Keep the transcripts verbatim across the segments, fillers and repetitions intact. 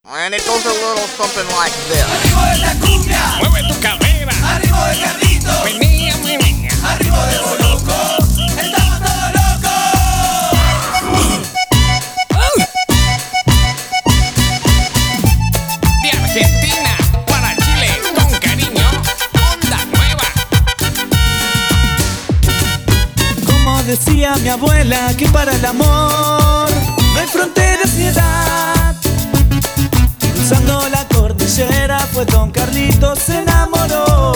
And it goes a little something like this. Arriba de la cumbia, mueve tu cadera. arriba del carrito, Menea, menea. arriba de los locos, estamos todos locos. De Argentina para Chile con cariño, onda nueva. Como decía mi abuela, que para el amor no hay fronteras ni edad. Cruzando la cordillera fue Don Carlitos, se enamoró.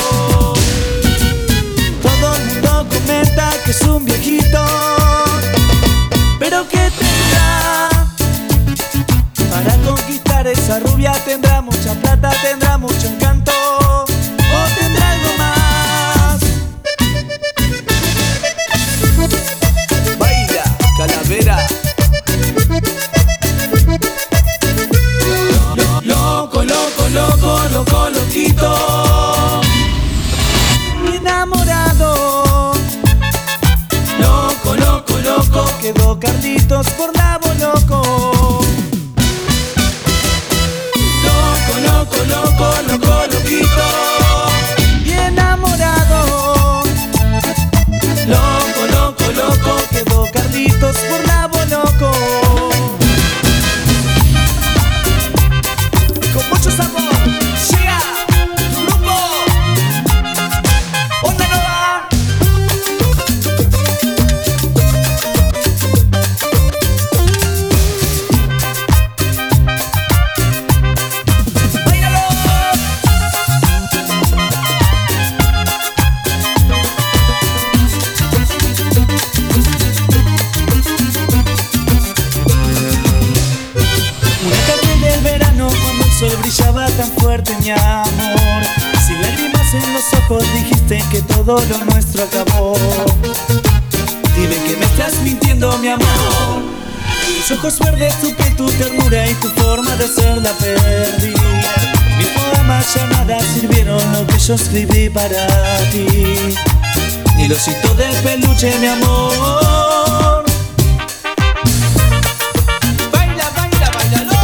Todo el mundo comenta que es un viejito, pero que tendrá para conquistar esa rubia. Tendrá mucha plata, tendrá mucho encanto, o tendrá algo más. Baila, calavera. Loco, loco, loco, loco, loquito, enamorado. Loco, loco, loco, quedó Carlitos por Lavo loco. Loco, loco, loco, loco, loquito, y enamorado. Loco, loco, loco, quedó Carlitos por Lavo loco. Con mucho sabor, llega tu grupo Onda Nueva. ¡Báilalo! Una tarde del verano cuando el sol brillaba tan fuerte, mi amor, sin lágrimas en los ojos dijiste que todo lo nuestro acabó. Dime que me estás mintiendo, mi amor. Tus ojos verdes, tu piel, tu ternura y tu forma de ser la perdí. Mis poemas ya nada sirvieron, lo que yo escribí para ti. Ni los hitos de peluche, mi amor. Baila, baila, bailalo.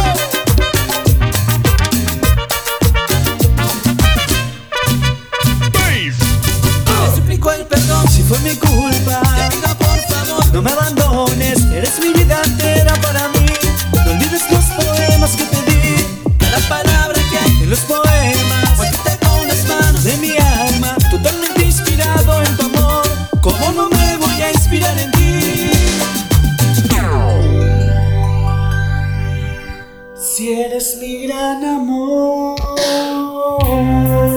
Te suplico el perdón si fue mi culpa. Te pido por favor, no me abandones. Eres mi vida entera para mí. No olvides los poemas que te di. Cada palabra que hay en los poemas, escrita con las manos de mi alma. Totalmente inspirado en tu amor. ¿Cómo no me voy a inspirar en ti? Si eres mi gran amor.